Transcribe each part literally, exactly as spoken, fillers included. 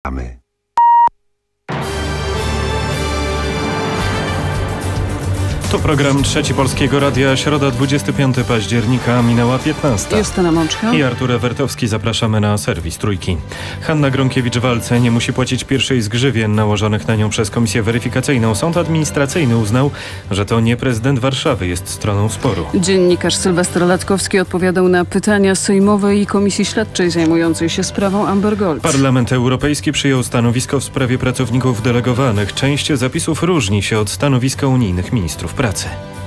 Zapraszamy. To program Trzeci Polskiego Radia, środa dwudziestego piątego października, minęła piętnasta. Justyna Mączka I Artur Ewertowski. Zapraszamy na serwis Trójki. Hanna Gronkiewicz-Waltz nie musi płacić pierwszej z grzywien nałożonych na nią przez Komisję Weryfikacyjną. Sąd administracyjny uznał, że to nie prezydent Warszawy jest stroną sporu. Dziennikarz Sylwester Latkowski odpowiadał na pytania sejmowej Komisji Śledczej zajmującej się sprawą Amber Gold. Parlament Europejski przyjął stanowisko w sprawie pracowników delegowanych. Część zapisów różni się od stanowiska unijnych ministrów pracy.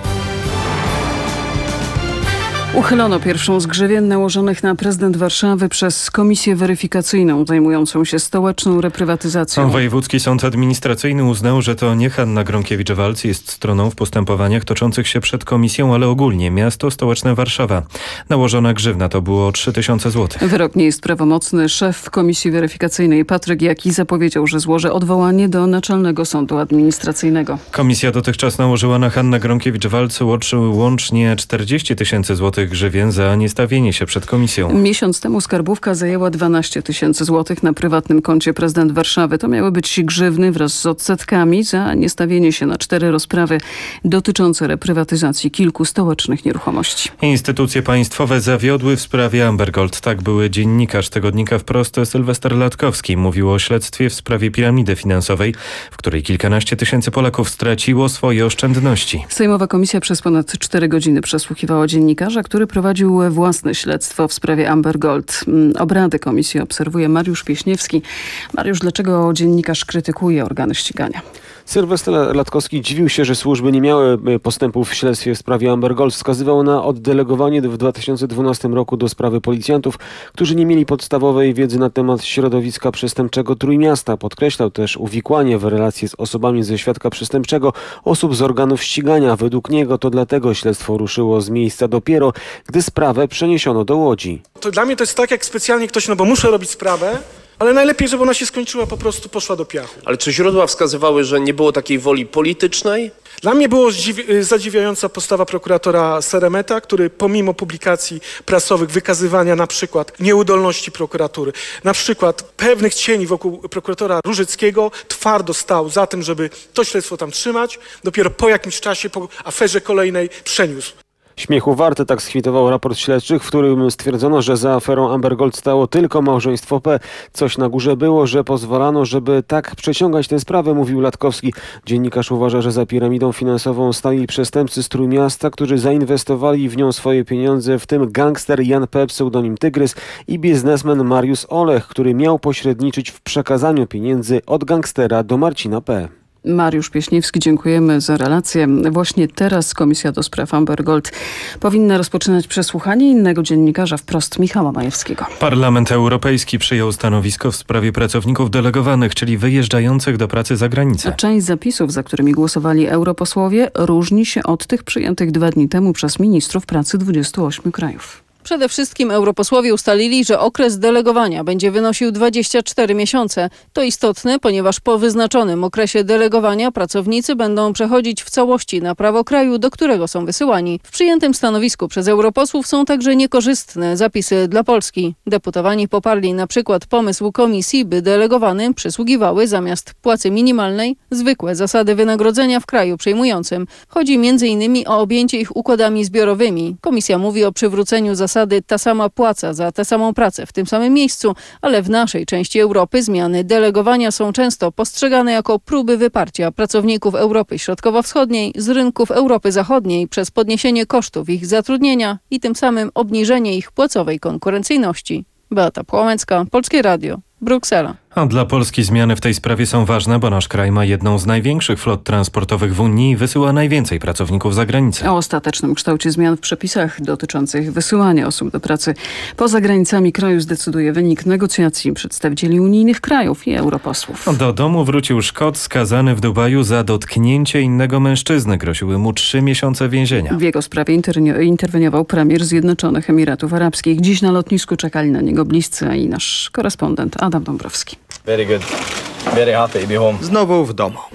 Uchylono pierwszą z grzywien nałożonych na prezydent Warszawy przez Komisję Weryfikacyjną zajmującą się stołeczną reprywatyzacją. Wojewódzki Sąd Administracyjny uznał, że to nie Hanna Gronkiewicz-Waltz jest stroną w postępowaniach toczących się przed komisją, ale ogólnie miasto stołeczne Warszawa. Nałożona grzywna to było trzy tysiące złotych. Wyrok nie jest prawomocny. Szef Komisji Weryfikacyjnej Patryk Jaki zapowiedział, że złoży odwołanie do Naczelnego Sądu Administracyjnego. Komisja dotychczas nałożyła na Hannę Gronkiewicz-Waltz łącznie czterdzieści tysięcy złotych grzywien za niestawienie się przed komisją. Miesiąc temu skarbówka zajęła dwanaście tysięcy złotych na prywatnym koncie prezydent Warszawy. To miały być grzywny wraz z odsetkami za niestawienie się na cztery rozprawy dotyczące reprywatyzacji kilku stołecznych nieruchomości. Instytucje państwowe zawiodły w sprawie Amber Gold. Tak były dziennikarz tygodnika Wprost Sylwester Latkowski mówił o śledztwie w sprawie piramidy finansowej, w której kilkanaście tysięcy Polaków straciło swoje oszczędności. Sejmowa komisja przez ponad cztery godziny przesłuchiwała dziennikarza, który prowadził własne śledztwo w sprawie Amber Gold. Obrady komisji obserwuje Mariusz Pieśniewski. Mariusz, dlaczego dziennikarz krytykuje organy ścigania? Sylwester Latkowski dziwił się, że służby nie miały postępów w śledztwie w sprawie Amber Gold. Wskazywał na oddelegowanie w dwa tysiące dwunastym roku do sprawy policjantów, którzy nie mieli podstawowej wiedzy na temat środowiska przestępczego Trójmiasta. Podkreślał też uwikłanie w relacje z osobami ze świadka przestępczego osób z organów ścigania. Według niego to dlatego śledztwo ruszyło z miejsca dopiero, gdy sprawę przeniesiono do Łodzi. To dla mnie to jest tak, jak specjalnie ktoś, no bo muszę robić sprawę, ale najlepiej, żeby ona się skończyła, po prostu poszła do piachu. Ale czy źródła wskazywały, że nie było takiej woli politycznej? Dla mnie było zdziwi- zadziwiająca postawa prokuratora Seremeta, który pomimo publikacji prasowych, wykazywania na przykład nieudolności prokuratury, na przykład pewnych cieni wokół prokuratora Różyckiego, twardo stał za tym, żeby to śledztwo tam trzymać, dopiero po jakimś czasie, po aferze kolejnej przeniósł. Śmiechu warte, tak skwitował raport śledczych, w którym stwierdzono, że za aferą Amber Gold stało tylko małżeństwo P. Coś na górze było, że pozwalano, żeby tak przeciągać tę sprawę, mówił Latkowski. Dziennikarz uważa, że za piramidą finansową stali przestępcy z Trójmiasta, którzy zainwestowali w nią swoje pieniądze, w tym gangster Jan P., pseudonim Tygrys, i biznesmen Mariusz Olech, który miał pośredniczyć w przekazaniu pieniędzy od gangstera do Marcina P. Mariusz Pieśniewski, dziękujemy za relację. Właśnie teraz Komisja do spraw Amber Gold powinna rozpoczynać przesłuchanie innego dziennikarza Wprost, Michała Majewskiego. Parlament Europejski przyjął stanowisko w sprawie pracowników delegowanych, czyli wyjeżdżających do pracy za granicę. Część zapisów, za którymi głosowali europosłowie, różni się od tych przyjętych dwa dni temu przez ministrów pracy dwudziestu ośmiu krajów. Przede wszystkim europosłowie ustalili, że okres delegowania będzie wynosił dwadzieścia cztery miesiące. To istotne, ponieważ po wyznaczonym okresie delegowania pracownicy będą przechodzić w całości na prawo kraju, do którego są wysyłani. W przyjętym stanowisku przez europosłów są także niekorzystne zapisy dla Polski. Deputowani poparli na przykład pomysł komisji, by delegowanym przysługiwały zamiast płacy minimalnej zwykłe zasady wynagrodzenia w kraju przyjmującym. Chodzi między innymi o objęcie ich układami zbiorowymi. Komisja mówi o przywróceniu zasady zasady ta sama płaca za tę samą pracę w tym samym miejscu, ale w naszej części Europy zmiany delegowania są często postrzegane jako próby wyparcia pracowników Europy Środkowo-Wschodniej z rynków Europy Zachodniej przez podniesienie kosztów ich zatrudnienia i tym samym obniżenie ich płacowej konkurencyjności. Beata Płomecka, Polskie Radio, Bruksela. A dla Polski zmiany w tej sprawie są ważne, bo nasz kraj ma jedną z największych flot transportowych w Unii i wysyła najwięcej pracowników za granicę. O ostatecznym kształcie zmian w przepisach dotyczących wysyłania osób do pracy poza granicami kraju zdecyduje wynik negocjacji przedstawicieli unijnych krajów i europosłów. Do domu wrócił Szkot skazany w Dubaju za dotknięcie innego mężczyzny. Groziły mu trzy miesiące więzienia. W jego sprawie interweniował premier Zjednoczonych Emiratów Arabskich. Dziś na lotnisku czekali na niego bliscy, a i nasz korespondent Adam Dąbrowski. Very good. Very happy to be home. Znowu w domu.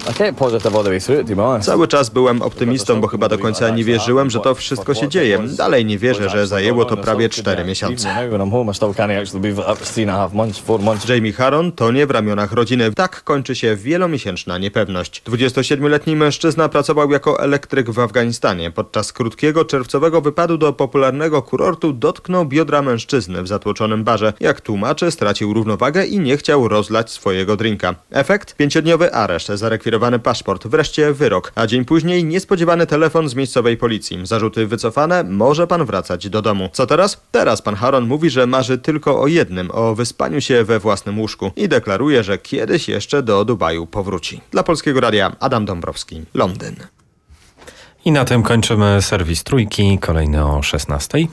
Cały czas byłem optymistą, bo chyba do końca nie wierzyłem, że to wszystko się dzieje. Dalej nie wierzę, że zajęło to prawie cztery miesiące. Jamie Harron tonie w ramionach rodziny. Tak kończy się wielomiesięczna niepewność. dwudziestosiedmioletni mężczyzna pracował jako elektryk w Afganistanie. Podczas krótkiego czerwcowego wypadu do popularnego kurortu dotknął biodra mężczyzny w zatłoczonym barze. Jak tłumaczy, stracił równowagę i nie chciał rozlać swojego drinka. Efekt? Pięciodniowy areszt, zarekwirowany paszport, wreszcie wyrok. A dzień później niespodziewany telefon z miejscowej policji. Zarzuty wycofane, może pan wracać do domu. Co teraz? Teraz pan Harron mówi, że marzy tylko o jednym, o wyspaniu się we własnym łóżku i deklaruje, że kiedyś jeszcze do Dubaju powróci. Dla Polskiego Radia Adam Dąbrowski, Londyn. I na tym kończymy serwis Trójki, kolejny o szesnastej.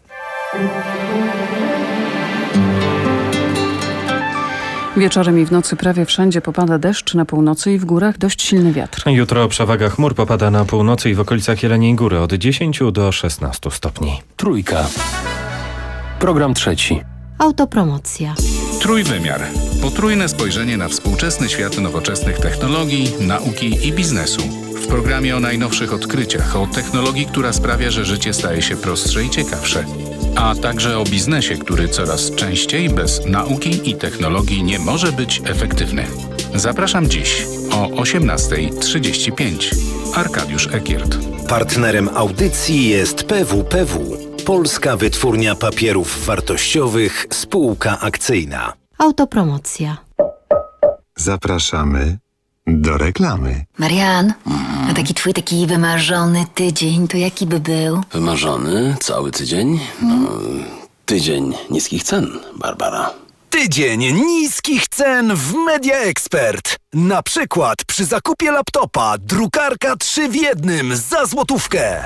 Wieczorem i w nocy prawie wszędzie popada deszcz, na północy i w górach dość silny wiatr. Jutro przewaga chmur popada na północy i w okolicach Jeleniej Góry od dziesięciu do szesnastu stopni. Trójka. Program trzeci. Autopromocja. Trójwymiar. Potrójne spojrzenie na współczesny świat nowoczesnych technologii, nauki i biznesu. W programie o najnowszych odkryciach, o technologii, która sprawia, że życie staje się prostsze i ciekawsze. A także o biznesie, który coraz częściej bez nauki i technologii nie może być efektywny. Zapraszam dziś o osiemnasta trzydzieści pięć. Arkadiusz Ekiert. Partnerem audycji jest P W P W. Polska Wytwórnia Papierów Wartościowych, spółka akcyjna. Autopromocja. Zapraszamy do reklamy. Marian, a taki twój taki wymarzony tydzień, to jaki by był? Wymarzony cały tydzień? No, tydzień niskich cen, Barbara. Tydzień niskich cen w Media Expert. Na przykład przy zakupie laptopa drukarka trzy w jednym za złotówkę.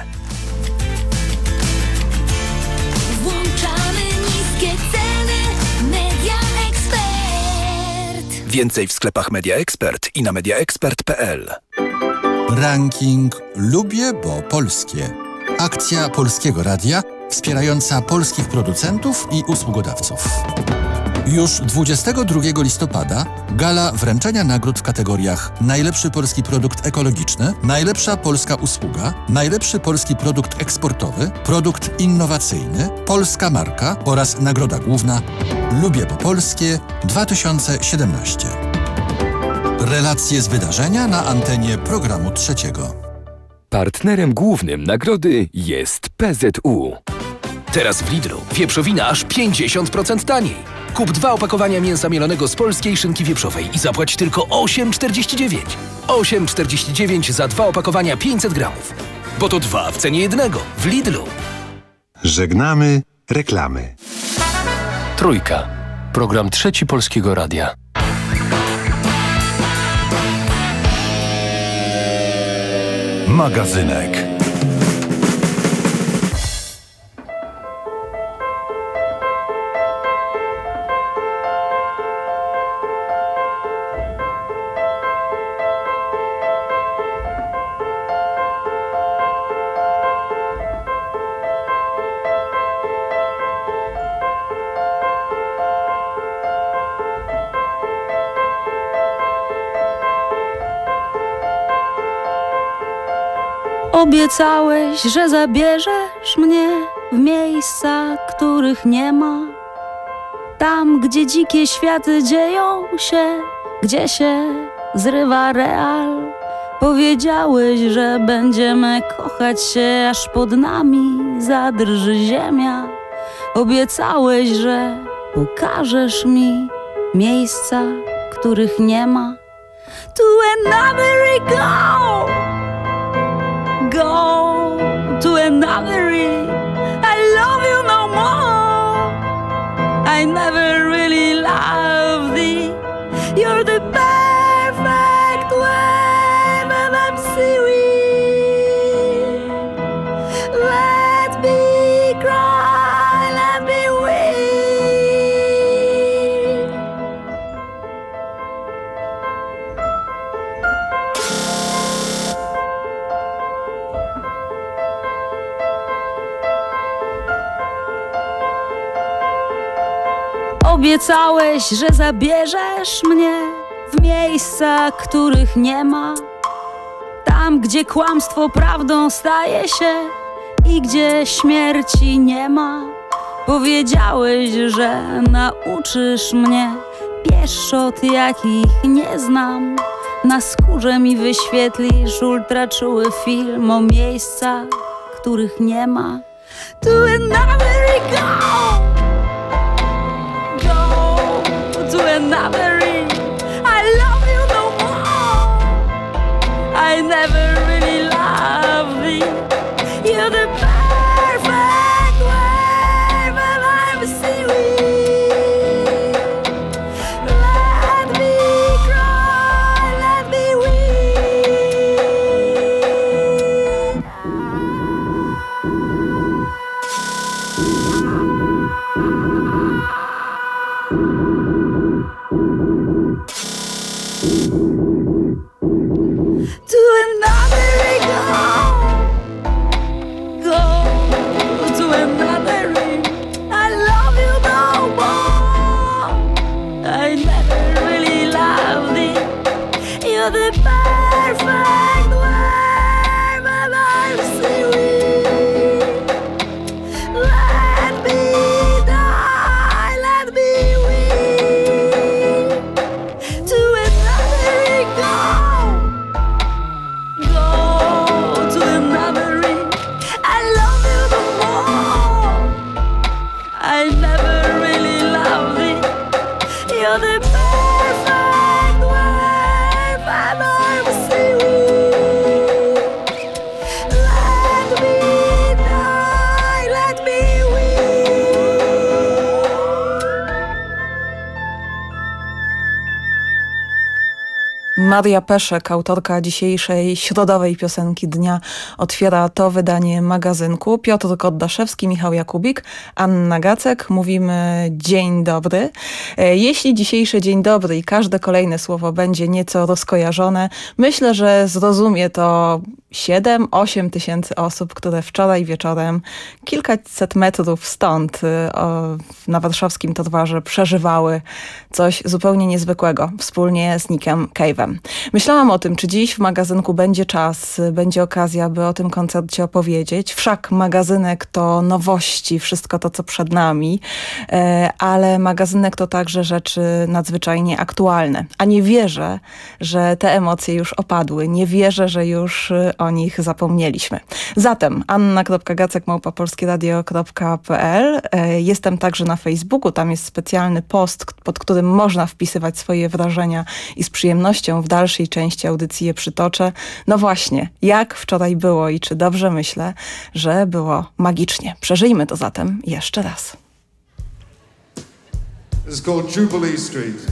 Włączamy niskie ceny. Media Expert. Więcej w sklepach Media Expert i na mediaexpert kropka p l. Ranking Lubię, bo polskie. Akcja Polskiego Radia wspierająca polskich producentów i usługodawców. Już dwudziestego drugiego listopada gala wręczenia nagród w kategoriach Najlepszy polski produkt ekologiczny, Najlepsza polska usługa, Najlepszy polski produkt eksportowy, Produkt innowacyjny, Polska marka oraz Nagroda główna Lubię, bo polskie dwa tysiące siedemnaście. Relacje z wydarzenia na antenie programu trzeciego. Partnerem głównym nagrody jest P Z U. Teraz w Lidlu wieprzowina aż pięćdziesiąt procent taniej. Kup dwa opakowania mięsa mielonego z polskiej szynki wieprzowej i zapłać tylko osiem czterdzieści dziewięć. osiem czterdzieści dziewięć za dwa opakowania pięćset gramów. Bo to dwa w cenie jednego w Lidlu. Żegnamy reklamy. Trójka. Program trzeci Polskiego Radia. Magazynek. Obiecałeś, że zabierzesz mnie w miejsca, których nie ma. Tam, gdzie dzikie światy dzieją się, gdzie się zrywa real. Powiedziałeś, że będziemy kochać się, aż pod nami zadrży ziemia. Obiecałeś, że pokażesz mi miejsca, których nie ma. To another go! Go to another. I love you no more. I never really loved thee. You're the perfect wave and I'm seaweed. Let me cry, let me weep. Obiecałeś, że zabierzesz mnie w miejscach, których nie ma. Tam, gdzie kłamstwo prawdą staje się i gdzie śmierci nie ma. Powiedziałeś, że nauczysz mnie pieszczot, jakich nie znam. Na skórze mi wyświetlisz ultraczuły film o miejscach, których nie ma. To another go, go to another. I love you no more. I never really loved thee. You're the perfect wave and I'm seaweed. Let me cry, let me weep. To another go, go to another. I love you no more. I never really loved thee. You're the perfect wave and I'm seaweed. Let me die, let me weep. To another go. Go to another ring. I love you no more. I never really loved thee. You're the perfect wave and I'm seaweed. Let me die, let me weep. Maria Peszek, autorka dzisiejszej środowej piosenki dnia, otwiera to wydanie magazynku. Piotr Koddaszewski, Michał Jakubik, Anna Gacek. Mówimy dzień dobry. Jeśli dzisiejszy dzień dobry i każde kolejne słowo będzie nieco rozkojarzone, myślę, że zrozumie to siedem osiem tysięcy osób, które wczoraj wieczorem kilkaset metrów stąd o, na warszawskim Torwarze przeżywały coś zupełnie niezwykłego wspólnie z Nickiem Cave'em. Myślałam o tym, czy dziś w magazynku będzie czas, będzie okazja, by o tym koncercie opowiedzieć. Wszak magazynek to nowości, wszystko to, co przed nami, ale magazynek to także rzeczy nadzwyczajnie aktualne. A nie wierzę, że te emocje już opadły. Nie wierzę, że już o nich zapomnieliśmy. Zatem anna kropka gacek małpa polskieradio kropka p l. Jestem także na Facebooku. Tam jest specjalny post, pod którym można wpisywać swoje wrażenia i z przyjemnością w dalszej części audycji je przytoczę. No właśnie, jak wczoraj było i czy dobrze myślę, że było magicznie. Przeżyjmy to zatem jeszcze raz. It's called Jubilee Street.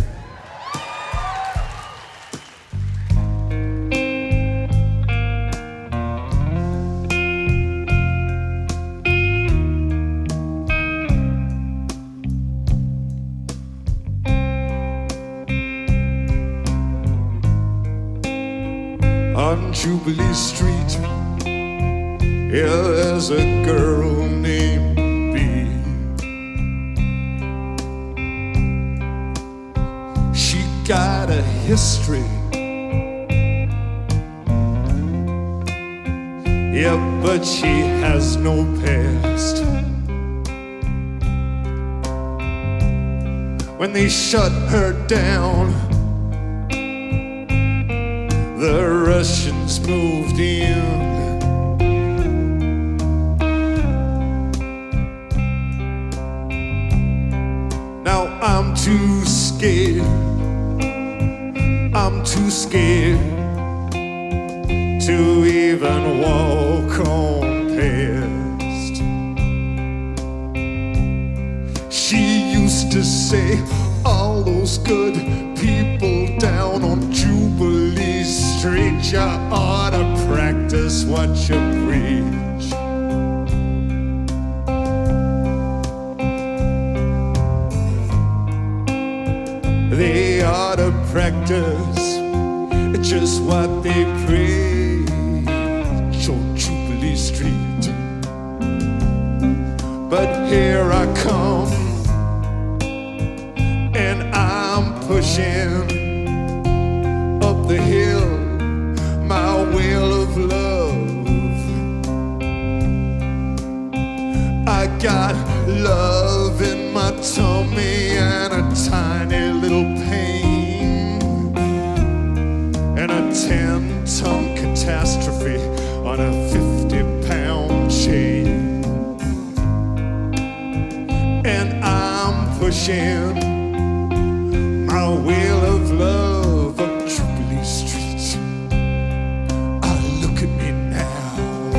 On Jubilee Street, yeah, there's a girl named Bee. She got a history, yeah, but she has no past. When they shut her down, the Russians moved in. Now I'm too scared, I'm too scared to even walk on past. She used to say, all those good people down on Jubilee Street, you ought to practice what you preach. They ought to practice just what they preach on Jubilee Street. But here I come, and I'm pushing station, my wheel of love up Jubilee Street. Ah, look at me now.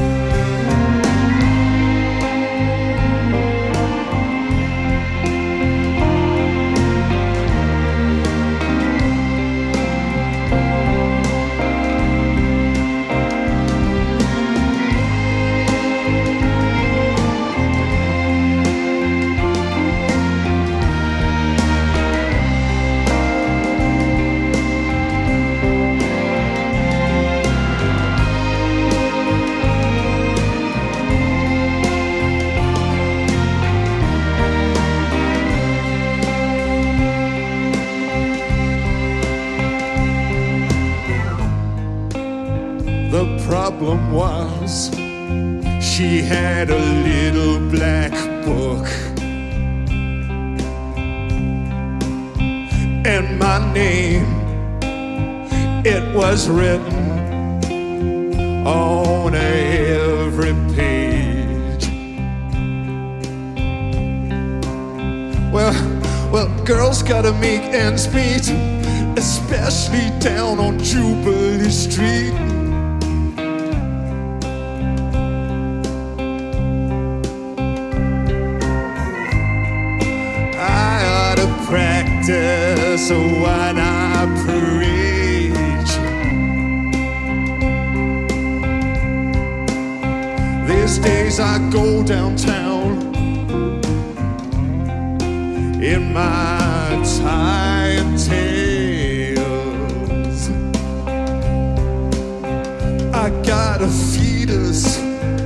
The problem was she had a little black book, and my name, it was written on every page. Well, well, girls gotta make ends meet, especially down on Jubilee Street. Practice what I preach. These days I go downtown in my tie and tails. I got a fetus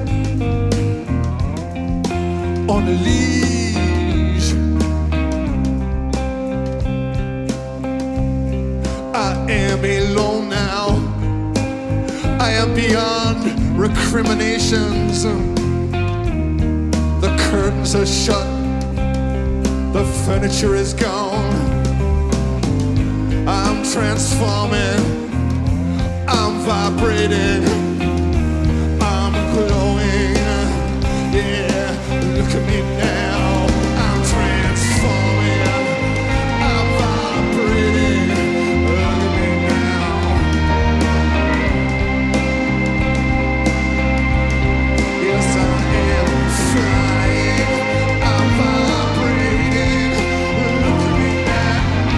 on a leash. I am alone now. I am beyond recriminations. The curtains are shut. The furniture is gone. I'm transforming. I'm vibrating. I'm glowing. Yeah, look at me now. I'm transforming. I'm vibrating.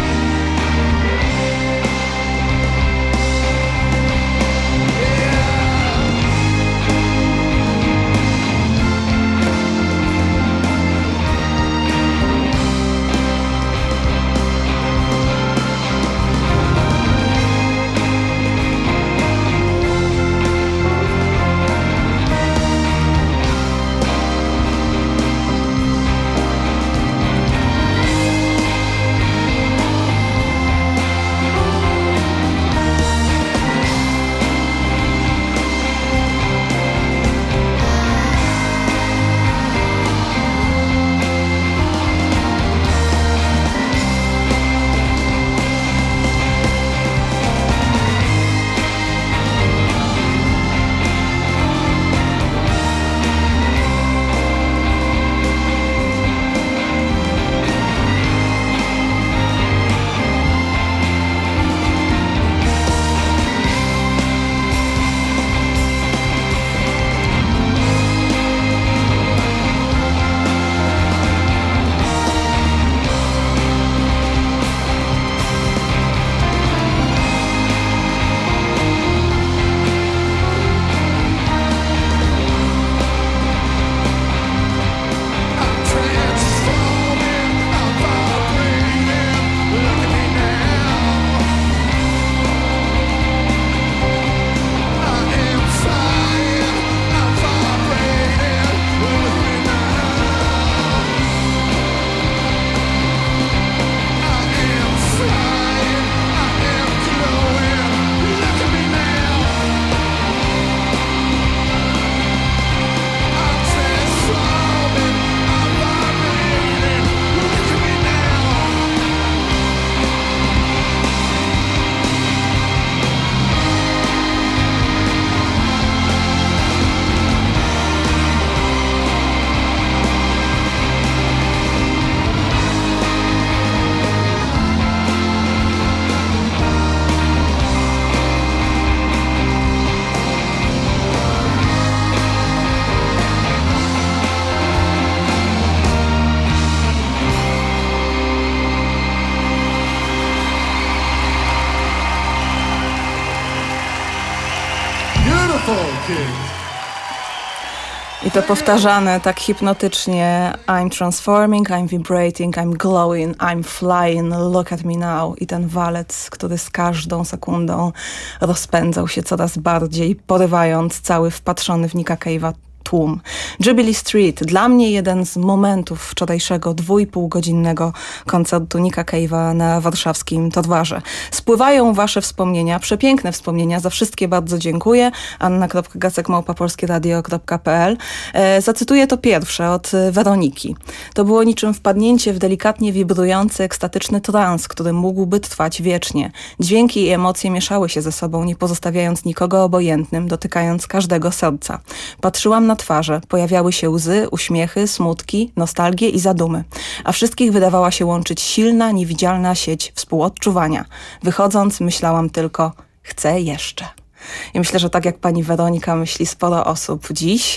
Yeah. I to powtarzane tak hipnotycznie. I'm transforming, I'm vibrating, I'm glowing, I'm flying, look at me now. I ten walec, który z każdą sekundą rozpędzał się coraz bardziej, porywając cały wpatrzony w Nicka Cave'a tłum. Jubilee Street, dla mnie jeden z momentów wczorajszego dwójpółgodzinnego koncertu Nicka Cave'a na warszawskim Torwarze. Spływają wasze wspomnienia, przepiękne wspomnienia, za wszystkie bardzo dziękuję. anna kropka gacek małpa polskie radio kropka p l. E, zacytuję to pierwsze od Weroniki. To było niczym wpadnięcie w delikatnie wibrujący, ekstatyczny trans, który mógłby trwać wiecznie. Dźwięki i emocje mieszały się ze sobą, nie pozostawiając nikogo obojętnym, dotykając każdego serca. Patrzyłam na twarze, pojawiały się łzy, uśmiechy, smutki, nostalgie i zadumy. A wszystkich wydawała się łączyć silna, niewidzialna sieć współodczuwania. Wychodząc, myślałam tylko, chcę jeszcze. I myślę, że tak jak pani Weronika myśli sporo osób dziś.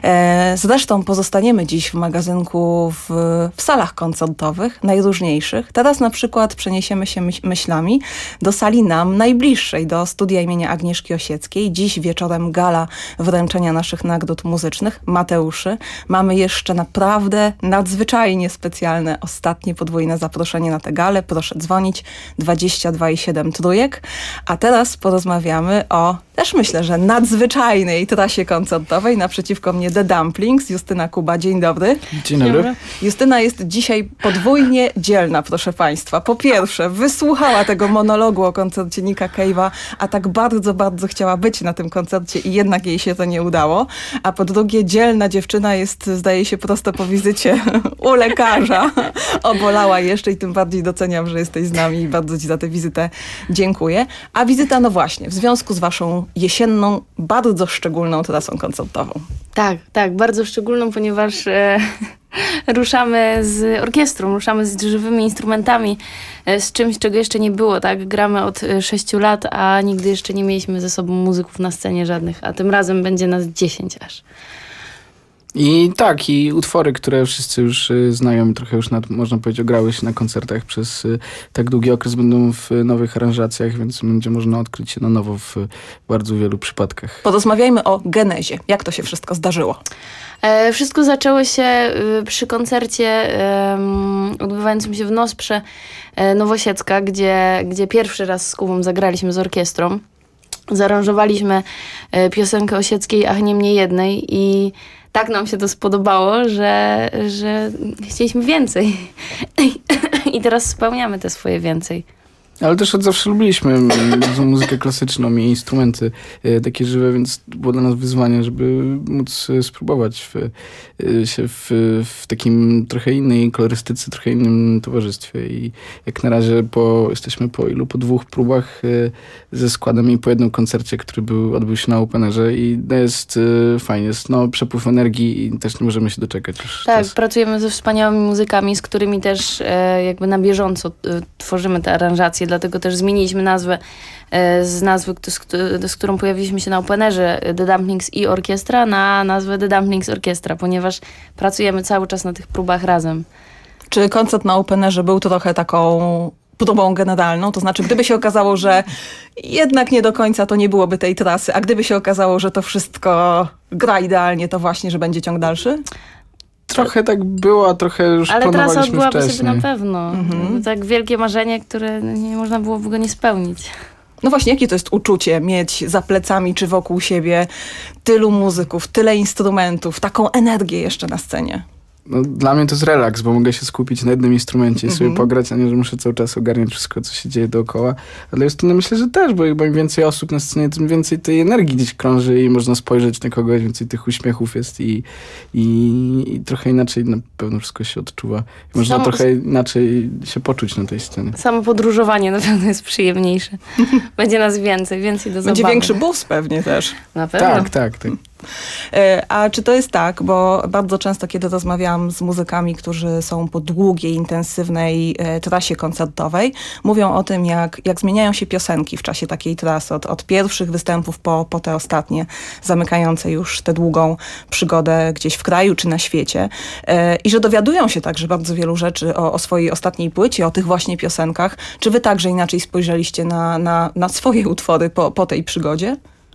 E, zresztą pozostaniemy dziś w magazynku w, w salach koncertowych, najróżniejszych. Teraz na przykład przeniesiemy się myśl, myślami do sali nam najbliższej, do studia imienia Agnieszki Osieckiej. Dziś wieczorem gala wręczenia naszych nagród muzycznych, Mateuszy. Mamy jeszcze naprawdę nadzwyczajnie specjalne, ostatnie podwójne zaproszenie na tę galę. Proszę dzwonić dwadzieścia dwa i siedem trójek. A teraz porozmawiamy o też myślę, że nadzwyczajnej trasie koncertowej. Naprzeciwko mnie The Dumplings, Justyna Kuba. Dzień dobry. Dzień dobry. Justyna jest dzisiaj podwójnie dzielna, proszę państwa. Po pierwsze, wysłuchała tego monologu o koncercie Nicka Cave'a, a tak bardzo, bardzo chciała być na tym koncercie i jednak jej się to nie udało. A po drugie, dzielna dziewczyna jest, zdaje się, prosto po wizycie u lekarza. Obolała jeszcze i tym bardziej doceniam, że jesteś z nami i bardzo ci za tę wizytę dziękuję. A wizyta, no właśnie, w związku z waszą jesienną, bardzo szczególną trasą koncertową. Tak, tak, bardzo szczególną, ponieważ e, ruszamy z orkiestrą, ruszamy z żywymi instrumentami, e, z czymś, czego jeszcze nie było, tak? Gramy od e, sześciu lat, a nigdy jeszcze nie mieliśmy ze sobą muzyków na scenie żadnych, a tym razem będzie nas dziesięć aż. I tak, i utwory, które wszyscy już y, znają i trochę już, nad, można powiedzieć, ograły się na koncertach przez y, tak długi okres, będą w y, nowych aranżacjach, więc będzie można odkryć się na nowo w y, bardzo wielu przypadkach. Porozmawiajmy o genezie. Jak to się wszystko zdarzyło? E, wszystko zaczęło się y, przy koncercie y, odbywającym się w Nosprze y, Nowosiecka, gdzie, gdzie pierwszy raz z Kubą zagraliśmy z orkiestrą. Zaaranżowaliśmy y, piosenkę Osieckiej, ach nie mnie jednej, i tak nam się to spodobało, że, że chcieliśmy więcej. I teraz spełniamy te swoje więcej. Ale też od zawsze lubiliśmy bardzo muzykę klasyczną i instrumenty e, takie żywe, więc było dla nas wyzwanie, żeby móc e, spróbować w, e, się w, w takim trochę innej kolorystyce, trochę innym towarzystwie. I jak na razie po, jesteśmy po ilu? Po dwóch próbach e, ze składem i po jednym koncercie, który był, odbył się na Openerze, i jest e, fajnie, jest no, przepływ energii i też nie możemy się doczekać już. Tak, teraz. pracujemy ze wspaniałymi muzykami, z którymi też e, jakby na bieżąco e, tworzymy te aranżacje. Dlatego też zmieniliśmy nazwę e, z nazwy, z, z którą pojawiliśmy się na Openerze, The Dumplings i Orkiestra, na nazwę The Dumplings Orkiestra, ponieważ pracujemy cały czas na tych próbach razem. Czy koncert na Openerze był trochę taką próbą generalną? To znaczy, gdyby się okazało, że jednak nie do końca to nie byłoby tej trasy, a gdyby się okazało, że to wszystko gra idealnie, to właśnie, że będzie ciąg dalszy? Trochę tak było, a trochę już Ale planowaliśmy trasa odbyłaby wcześniej. sobie na pewno. Mhm. Tak wielkie marzenie, które nie można byłoby go nie spełnić. No właśnie, jakie to jest uczucie mieć za plecami czy wokół siebie tylu muzyków, tyle instrumentów, taką energię jeszcze na scenie? No, dla mnie to jest relaks, bo mogę się skupić na jednym instrumencie i sobie Mhm. pograć, a nie, że muszę cały czas ogarniać wszystko, co się dzieje dookoła. A dla Justyny myślę, że też, bo im więcej osób na scenie, tym więcej tej energii gdzieś krąży i można spojrzeć na kogoś, więcej tych uśmiechów jest i, i, i trochę inaczej na pewno wszystko się odczuwa. I można Samo- trochę inaczej się poczuć na tej scenie. Samo podróżowanie na pewno jest przyjemniejsze. Będzie nas więcej, więcej do zabawy. Będzie większy bus pewnie też. Na pewno. Tak, tak, tak. E, A czy to jest tak, bo bardzo często, kiedy rozmawiałam z muzykami, którzy są po długiej, intensywnej e, trasie koncertowej, mówią o tym, jak, jak zmieniają się piosenki w czasie takiej trasy, od, od pierwszych występów po, po te ostatnie, zamykające już tę długą przygodę gdzieś w kraju czy na świecie. E, I że dowiadują się także bardzo wielu rzeczy o, o swojej ostatniej płycie, o tych właśnie piosenkach. Czy wy także inaczej spojrzeliście na, na, na swoje utwory po, po tej przygodzie?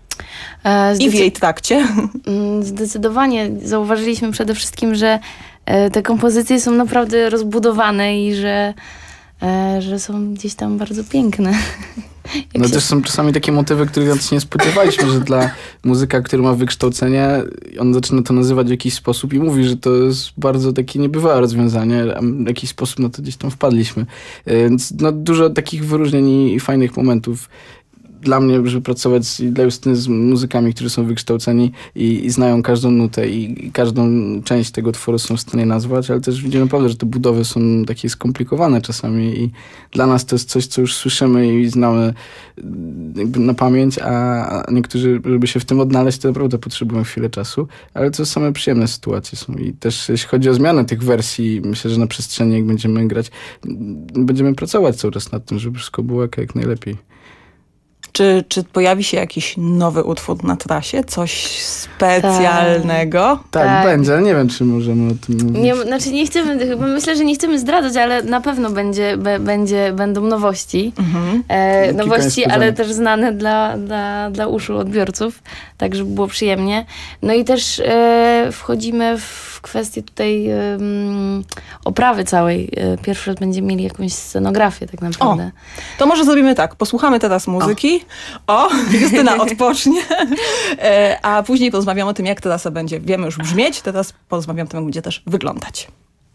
E, I w jej trakcie. Zdecydowanie zauważyliśmy przede wszystkim, że e, te kompozycje są naprawdę rozbudowane i że, e, że są gdzieś tam bardzo piękne. No się... też są czasami takie motywy, których nas nie spodziewaliśmy, że dla muzyka, który ma wykształcenie, on zaczyna to nazywać w jakiś sposób i mówi, że to jest bardzo takie niebywałe rozwiązanie, a w jakiś sposób na to gdzieś tam wpadliśmy. Więc no, dużo takich wyróżnień i fajnych momentów. Dla mnie, żeby pracować z, i dla Justyny z muzykami, którzy są wykształceni i, i znają każdą nutę i, i każdą część tego utworu są w stanie nazwać, ale też widzimy naprawdę, że te budowy są takie skomplikowane czasami i dla nas to jest coś, co już słyszymy i znamy jakby na pamięć, a, a niektórzy, żeby się w tym odnaleźć, to naprawdę potrzebują chwilę czasu, ale to same przyjemne sytuacje są i też jeśli chodzi o zmianę tych wersji, myślę, że na przestrzeni, jak będziemy grać, będziemy pracować cały czas nad tym, żeby wszystko było jak, jak najlepiej. Czy, czy pojawi się jakiś nowy utwór na trasie? Coś specjalnego? Tak, Tak. będzie, ale nie wiem, czy możemy o tym mówić. Nie, znaczy nie chcemy, chyba myślę, że nie chcemy zdradzać, ale na pewno będzie, be, będzie, będą nowości. Mhm. E, Kilka nowości, niespodzianek. ale też znane dla, dla, dla uszu odbiorców, tak żeby było przyjemnie. No i też e, wchodzimy w kwestię tutaj e, oprawy całej. E, pierwszy raz będziemy mieli jakąś scenografię tak naprawdę. To może zrobimy tak, posłuchamy teraz muzyki. O, o Justyna odpocznie. E, a później porozmawiamy o tym, jak trasa będzie, wiemy już brzmieć, teraz porozmawiamy o tym, jak będzie też wyglądać.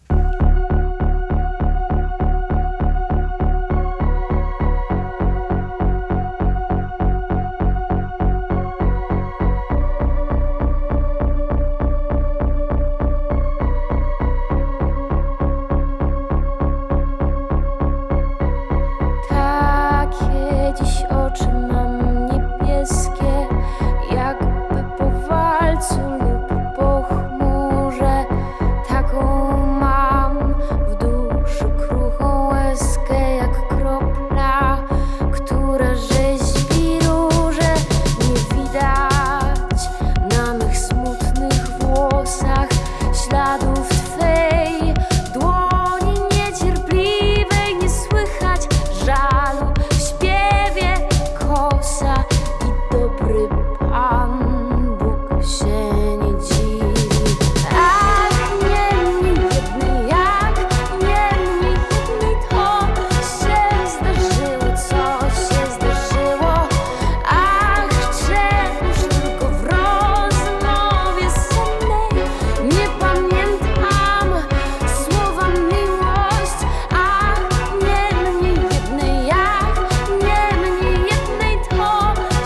Takie dziś oczy mam niebieskie, jakby po walcu lub po chmurze. Taką mam w duszy kruchą łezkę, jak kropla, która rzeźbi róże. Nie widać na mych smutnych włosach śladów twej dłoni niecierpliwej, nie słychać żalu w śpiewie kosa i dobry Pan Bóg się nie dziwi. Ach, niemniej jednej, jak niemniej jednej to się zdarzyło, co się zdarzyło. Ach, czemuż tylko w rozmowie sennej nie pamiętam słowa miłość. Ach, niemniej jednej, jak niemniej jednej to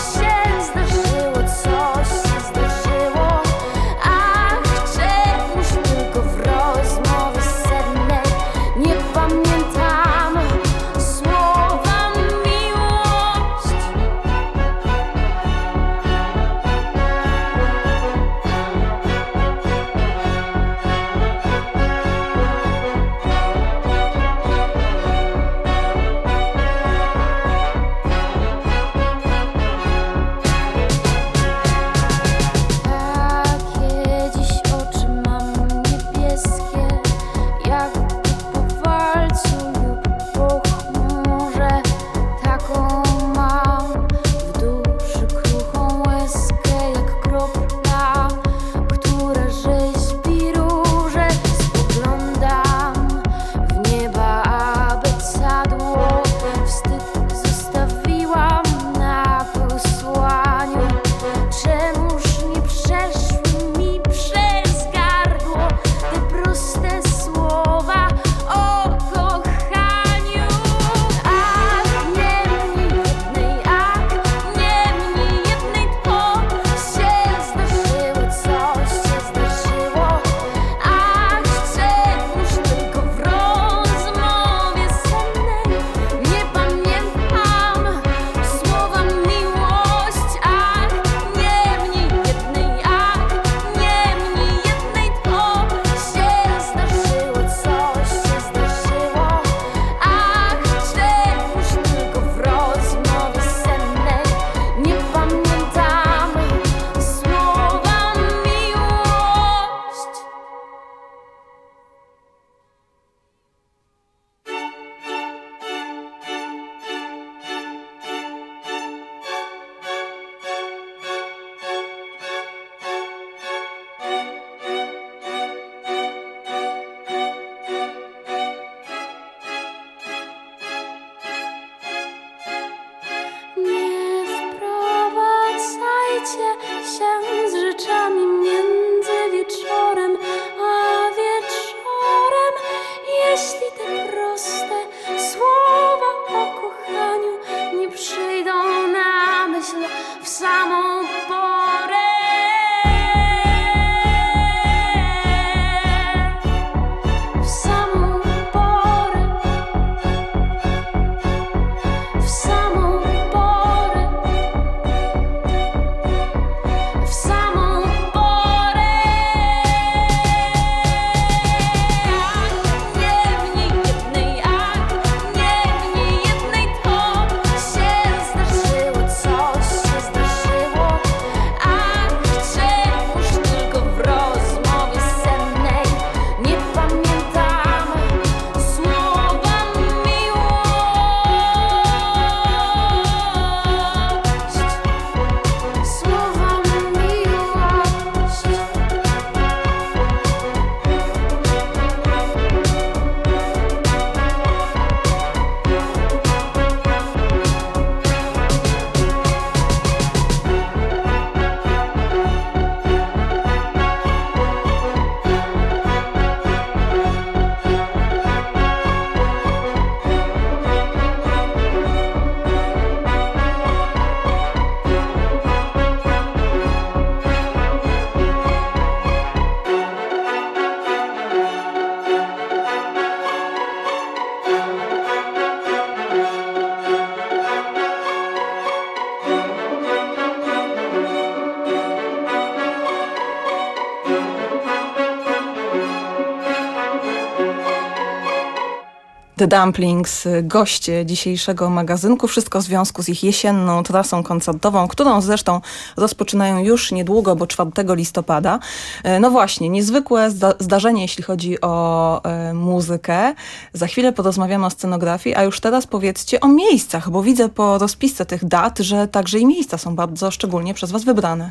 The Dumplings, goście dzisiejszego magazynku. Wszystko w związku z ich jesienną trasą koncertową, którą zresztą rozpoczynają już niedługo, bo czwartego listopada. No właśnie, niezwykłe zda- zdarzenie, jeśli chodzi o e, muzykę. Za chwilę porozmawiamy o scenografii, a już teraz powiedzcie o miejscach, bo widzę po rozpisce tych dat, że także i miejsca są bardzo szczególnie przez was wybrane.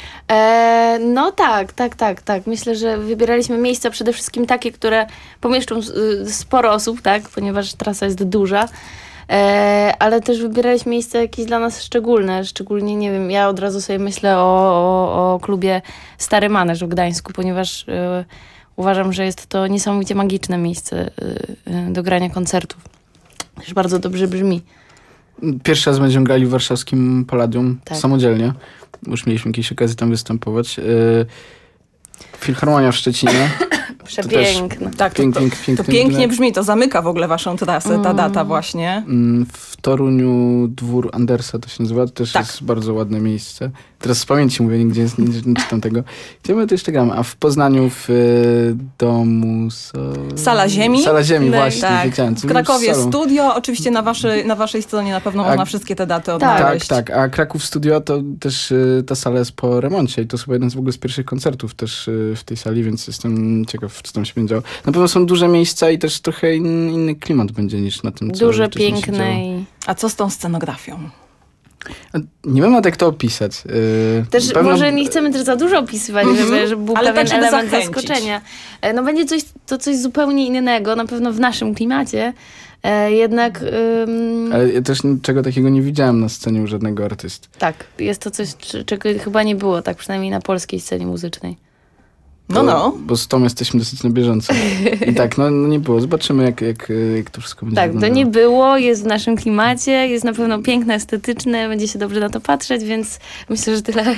E, no tak, tak, tak, tak. Myślę, że wybieraliśmy miejsca przede wszystkim takie, które pomieszczą y, sporo osób, tak, ponieważ trasa jest duża, e, ale też wybieraliśmy miejsca jakieś dla nas szczególne, szczególnie, nie wiem, ja od razu sobie myślę o, o, o klubie Stary Maneż w Gdańsku, ponieważ y, uważam, że jest to niesamowicie magiczne miejsce y, y, do grania koncertów. Też bardzo dobrze brzmi. Pierwszy raz będziemy grali w warszawskim Palladium Tak. samodzielnie. Już mieliśmy jakieś okazje tam występować. Yy, Filharmonia w Szczecinie. Przepiękne. Tak, to, pięk, to, pięk, to piękny pięknie budynek. brzmi, to zamyka w ogóle waszą trasę, ta Mm. data właśnie. Mm, W Toruniu dwór Andersa to się nazywa, to też Tak. jest bardzo ładne miejsce. Teraz z pamięci mówię, nigdzie nie, nie, nie czytam tego. Gdzie my to jeszcze gramy? A w Poznaniu w y, domu... So... Sala Ziemi. Sala Ziemi, No, właśnie, tak. wiedziałem. Co W Krakowie z salą. studio, oczywiście na waszej, na waszej stronie na pewno A- można wszystkie te daty Tak, odnaleźć. tak. A Kraków Studio to też y, ta sala jest po remoncie i to jest chyba jeden z w ogóle z pierwszych koncertów też y, w tej sali, więc jestem ciekaw, co tam się będzie działo. Na pewno są duże miejsca i też trochę in, inny klimat będzie niż na tym, co Duże, wcześniej się piękne działo. i... A co z tą scenografią? A Nie wiem, jak to opisać. Yy, Też pewno- może nie chcemy też za dużo opisywać, Mhm. żeby, żeby był Ale pewien tak, żeby element zachęcić. zaskoczenia. E, No będzie coś, to coś zupełnie innego, na pewno w naszym klimacie. E, jednak ym, Ale ja też niczego takiego nie widziałem na scenie u żadnego artysty. tak, jest to coś, c- czego chyba nie było, tak przynajmniej na polskiej scenie muzycznej. No, no. Bo z tą jesteśmy dosyć na bieżąco. I tak, no, no nie było. Zobaczymy, jak, jak, jak to wszystko będzie Tak, to wyglądało. nie było, jest w naszym klimacie, jest na pewno piękne, estetyczne, będzie się dobrze na to patrzeć, więc myślę, że tyle.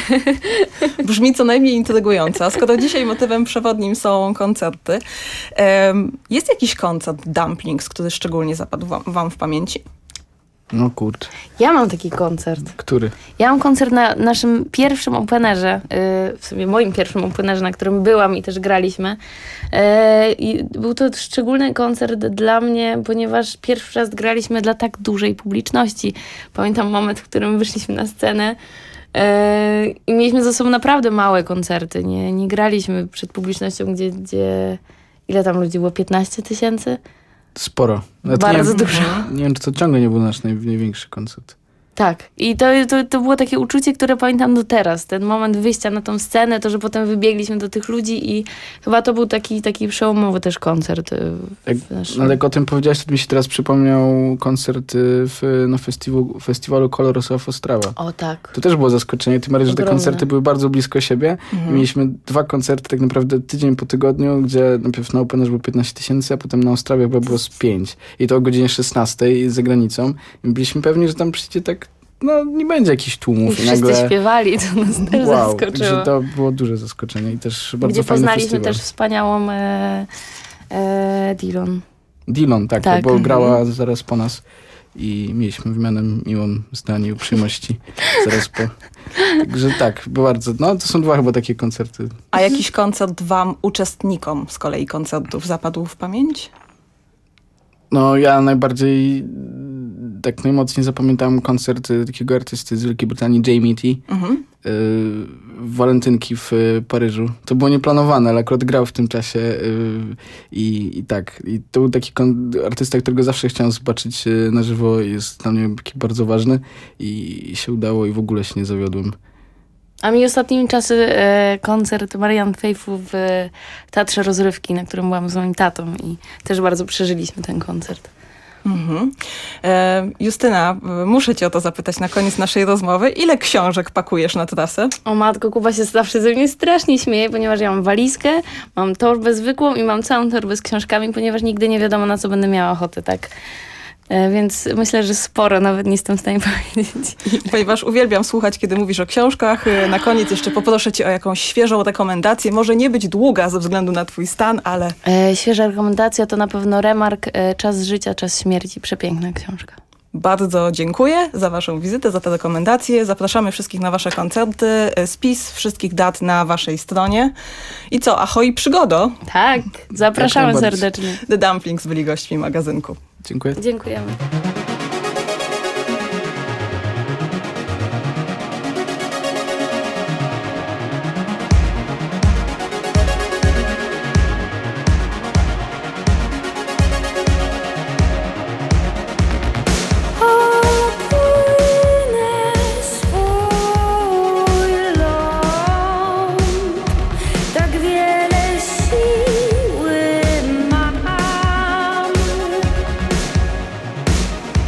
Brzmi co najmniej intrygująco. A skoro dzisiaj motywem przewodnim są koncerty, em, jest jakiś koncert Dumplings, który szczególnie zapadł wam, wam w pamięci? No kurczę. Ja mam taki koncert. Który? Ja mam koncert na naszym pierwszym openerze, yy, w sumie moim pierwszym openerze, na którym byłam i też graliśmy. Yy, i był to szczególny koncert dla mnie, ponieważ pierwszy raz graliśmy dla tak dużej publiczności. Pamiętam moment, w którym wyszliśmy na scenę yy, i mieliśmy ze sobą naprawdę małe koncerty. Nie, nie graliśmy przed publicznością, gdzie, gdzie ile tam ludzi było? piętnaście tysięcy? Sporo. Nawet Bardzo nie, dużo. Nie wiem, czy to ciągle nie był nasz naj, największy koncert. Tak. I to, to, to było takie uczucie, które pamiętam do teraz. Ten moment wyjścia na tą scenę, to, że potem wybiegliśmy do tych ludzi i chyba to był taki, taki przełomowy też koncert. y, Jak, w naszym... no, jak o tym powiedziałeś, to mi się teraz przypomniał koncert y, w, na festiwalu, festiwalu Colors of Ostrava. O tak. To też było zaskoczenie, tym bardziej, że te Ogromne. koncerty były bardzo blisko siebie. Mhm. I mieliśmy dwa koncerty tak naprawdę tydzień po tygodniu, gdzie najpierw na Openerze było piętnaście tysięcy, a potem na Ostrawie chyba było z pięć. I to o godzinie szesnastej za granicą. I byliśmy pewni, że tam przyjdzie tak, no nie będzie jakichś I tłumów. wszyscy nagle... śpiewali, to nas też Wow, zaskoczyło. także to było duże zaskoczenie i też bardzo Gdzie fajny poznaliśmy festiwal. też wspaniałą e, e, Dillon. Dillon, tak, Tak. bo Mhm. grała zaraz po nas i mieliśmy wymianę miłą zdań i uprzejmości zaraz po. Także tak, bardzo. No to są dwa chyba takie koncerty. A jakiś koncert wam, uczestnikom z kolei koncertów, zapadł w pamięć? No ja najbardziej tak najmocniej zapamiętałem koncert y, takiego artysty z Wielkiej Brytanii, Jamie T. Mhm. y, w walentynki w y, Paryżu. To było nieplanowane, ale akurat grał w tym czasie y, i, i tak. I to był taki kon- artysta, którego zawsze chciałem zobaczyć y, na żywo i jest dla mnie taki bardzo ważny i, i się udało i w ogóle się nie zawiodłem. A mi ostatnimi czasy e, koncert Marianne Faithfull w e, Teatrze Rozrywki, na którym byłam z moim tatą i też bardzo przeżyliśmy ten koncert. Mhm. E, Justyna, e, muszę cię o to zapytać na koniec naszej rozmowy. Ile książek pakujesz na trasę? O matko, Kuba się zawsze ze mnie strasznie śmieje, ponieważ ja mam walizkę, mam torbę zwykłą i mam całą torbę z książkami, ponieważ nigdy nie wiadomo, na co będę miała ochotę, tak? E, Więc myślę, że sporo, nawet nie jestem w stanie powiedzieć. Ponieważ uwielbiam słuchać, kiedy mówisz o książkach. E, Na koniec jeszcze poproszę cię o jakąś świeżą rekomendację. Może nie być długa ze względu na twój stan, ale... E, Świeża rekomendacja to na pewno Remark, e, Czas życia, czas śmierci. Przepiękna książka. Bardzo dziękuję za waszą wizytę, za te rekomendacje. Zapraszamy wszystkich na wasze koncerty. Spis wszystkich dat na waszej stronie. I co, ahoj przygodo! Tak, zapraszamy Jak najbardziej. serdecznie. The Dumplings byli gośćmi magazynku. Dziękuję. Dziękujemy. Tak wiele siły mam.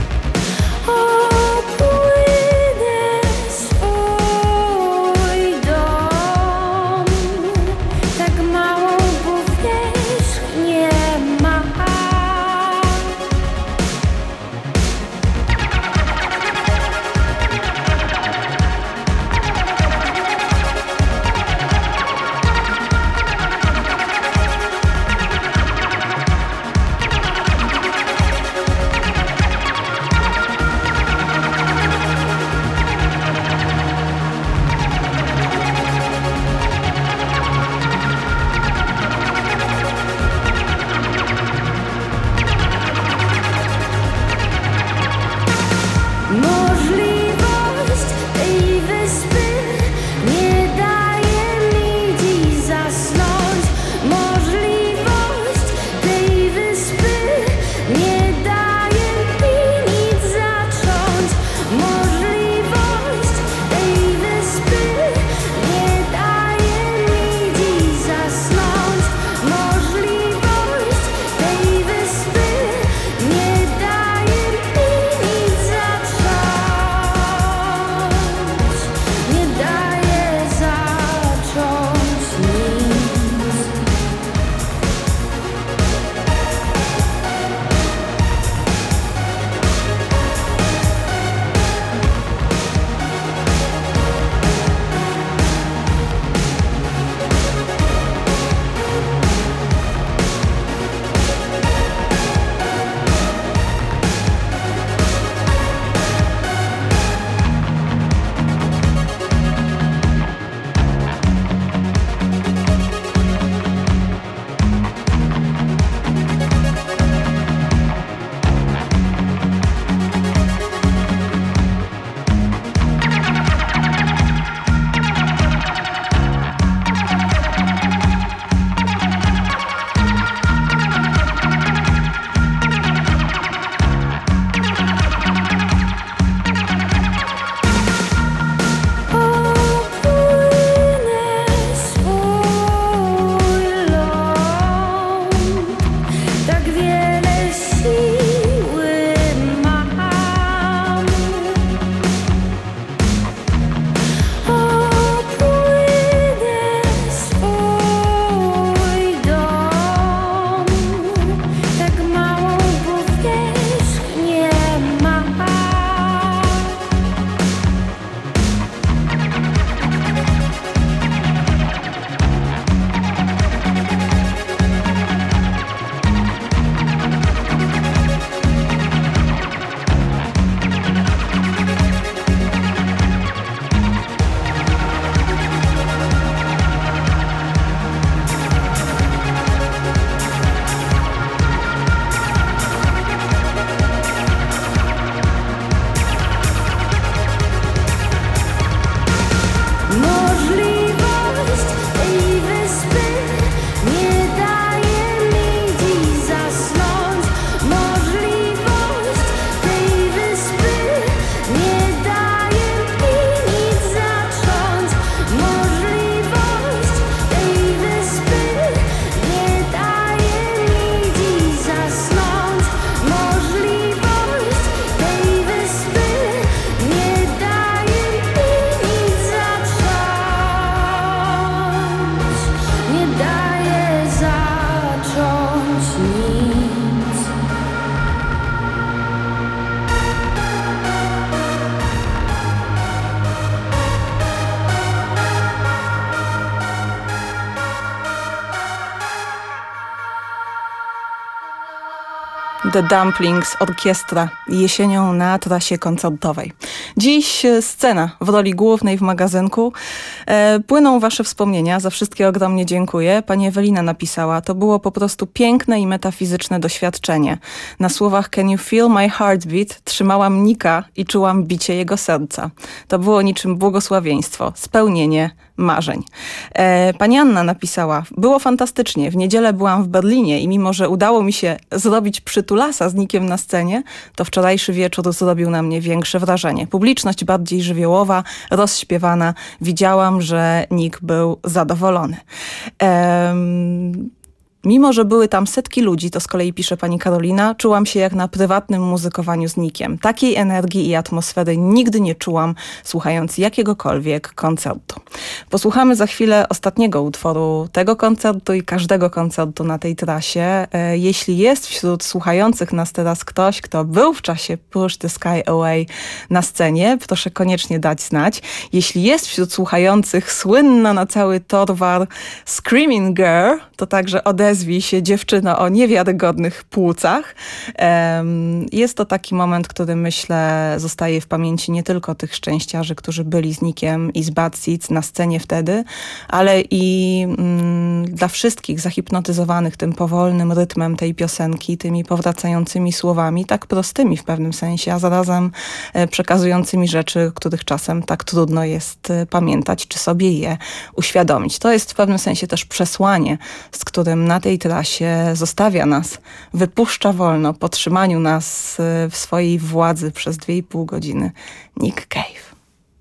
The Dumplings Orkiestra jesienią na trasie koncertowej. Dziś scena w roli głównej w magazynku. E, płyną wasze wspomnienia, za wszystkie ogromnie dziękuję. Pani Ewelina napisała, to było po prostu piękne i metafizyczne doświadczenie. Na słowach Can you feel my heartbeat? Trzymałam Nika i czułam bicie jego serca. To było niczym błogosławieństwo, spełnienie marzeń. E, pani Anna napisała, było fantastycznie, w niedzielę byłam w Berlinie i mimo, że udało mi się zrobić przytulasa z Nikiem na scenie, to wczorajszy wieczór zrobił na mnie większe wrażenie. Publiczność bardziej żywiołowa, rozśpiewana. Widziałam, że Nick był zadowolony. Ehm... Mimo, że były tam setki ludzi, to z kolei pisze pani Karolina, czułam się jak na prywatnym muzykowaniu z Nickiem. Takiej energii i atmosfery nigdy nie czułam, słuchając jakiegokolwiek koncertu. Posłuchamy za chwilę ostatniego utworu tego koncertu i każdego koncertu na tej trasie. Jeśli jest wśród słuchających nas teraz ktoś, kto był w czasie Push the Sky Away na scenie, proszę koniecznie dać znać. Jeśli jest wśród słuchających słynna na cały Torwar Screaming Girl, to także ode Nazwij się dziewczyna o niewiarygodnych płucach. Jest to taki moment, który myślę zostaje w pamięci nie tylko tych szczęściarzy, którzy byli z Nickiem i z Bad Seeds na scenie wtedy, ale i mm, dla wszystkich zahipnotyzowanych tym powolnym rytmem tej piosenki, tymi powracającymi słowami, tak prostymi w pewnym sensie, a zarazem przekazującymi rzeczy, których czasem tak trudno jest pamiętać, czy sobie je uświadomić. To jest w pewnym sensie też przesłanie, z którym na tej trasie zostawia nas, wypuszcza wolno po trzymaniu nas w swojej władzy przez dwie i pół godziny Nick Cave.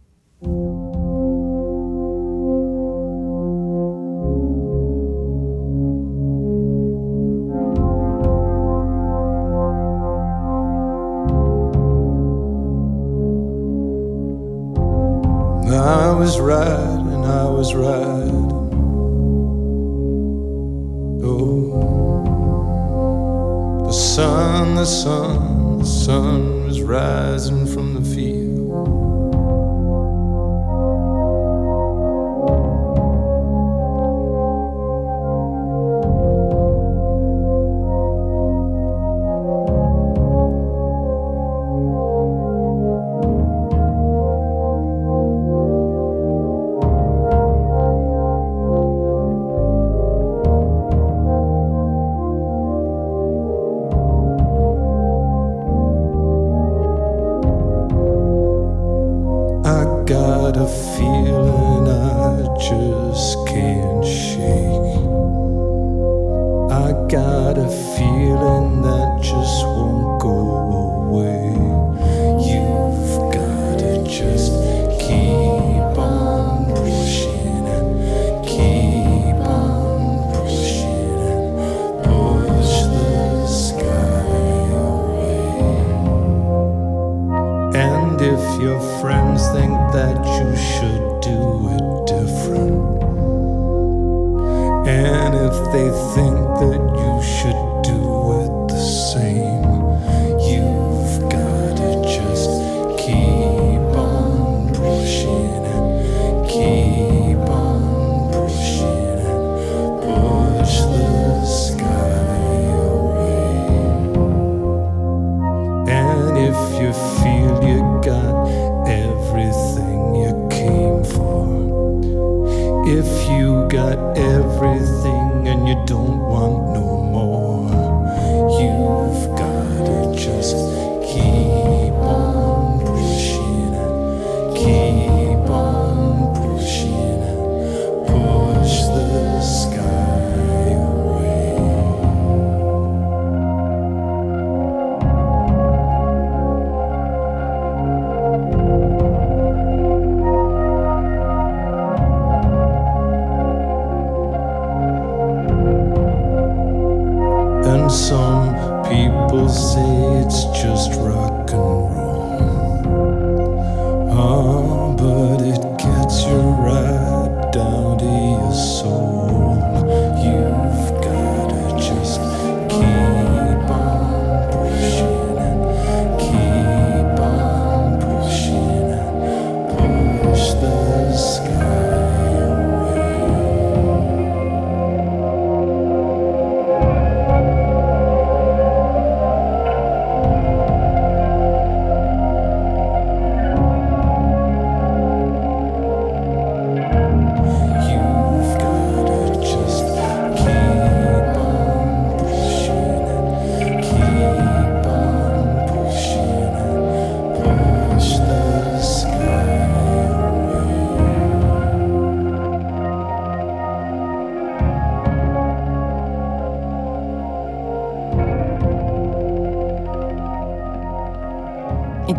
I was right and I was right. Oh, the sun, the sun, the sun was rising from the field.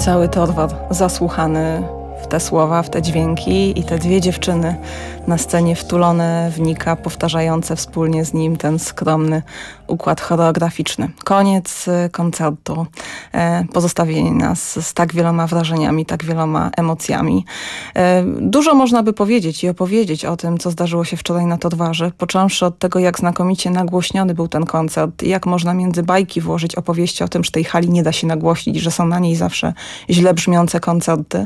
Cały Torwar zasłuchany w te słowa, w te dźwięki i te dwie dziewczyny na scenie wtulone w Nika, powtarzające wspólnie z nim ten skromny układ choreograficzny. Koniec koncertu. E, pozostawienie nas z tak wieloma wrażeniami, tak wieloma emocjami. E, dużo można by powiedzieć i opowiedzieć o tym, co zdarzyło się wczoraj na Torwarze, począwszy od tego, jak znakomicie nagłośniony był ten koncert i jak można między bajki włożyć opowieści o tym, że tej hali nie da się nagłośnić, że są na niej zawsze źle brzmiące koncerty.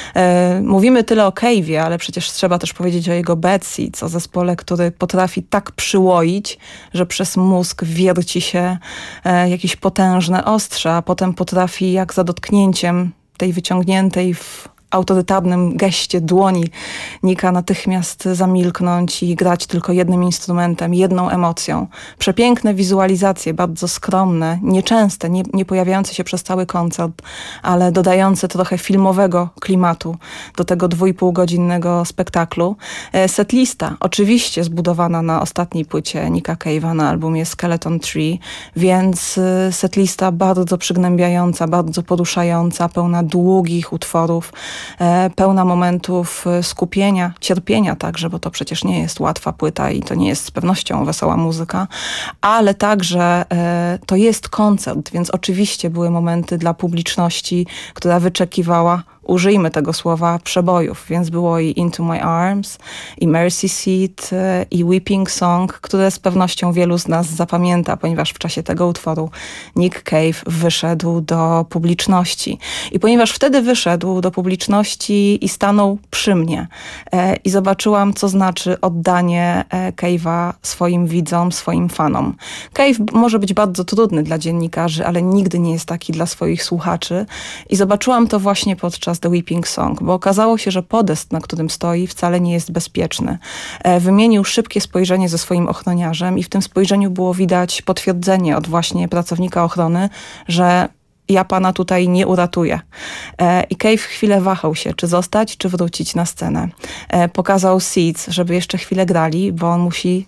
E, mówimy tyle o Cave'ie, ale przecież trzeba też powiedzieć o jego Bad Seeds, o zespole, który potrafi tak przyłoić, że przez mózg wierci się e, jakieś potężne ostrze, a potem potrafi jak za dotknięciem tej wyciągniętej w autorytarnym geście dłoni Nika natychmiast zamilknąć i grać tylko jednym instrumentem, jedną emocją. Przepiękne wizualizacje, bardzo skromne, nieczęste, nie, nie pojawiające się przez cały koncert, ale dodające trochę filmowego klimatu do tego dwójpółgodzinnego spektaklu. Setlista, oczywiście zbudowana na ostatniej płycie Nika Cave'a na albumie Skeleton Tree, więc setlista bardzo przygnębiająca, bardzo poruszająca, pełna długich utworów, pełna momentów skupienia, cierpienia także, bo to przecież nie jest łatwa płyta i to nie jest z pewnością wesoła muzyka, ale także e, to jest koncert, więc oczywiście były momenty dla publiczności, która wyczekiwała, użyjmy tego słowa, przebojów, więc było i Into My Arms, i Mercy Seat, i Weeping Song, które z pewnością wielu z nas zapamięta, ponieważ w czasie tego utworu Nick Cave wyszedł do publiczności. I ponieważ wtedy wyszedł do publiczności i stanął przy mnie e, i zobaczyłam, co znaczy oddanie e, Cave'a swoim widzom, swoim fanom. Cave może być bardzo trudny dla dziennikarzy, ale nigdy nie jest taki dla swoich słuchaczy. I zobaczyłam to właśnie podczas The Weeping Song, bo okazało się, że podest, na którym stoi, wcale nie jest bezpieczny. E, wymienił szybkie spojrzenie ze swoim ochroniarzem i w tym spojrzeniu było widać potwierdzenie od właśnie pracownika ochrony, że ja pana tutaj nie uratuję. E, I Cave chwilę wahał się, czy zostać, czy wrócić na scenę. E, pokazał Seeds, żeby jeszcze chwilę grali, bo on musi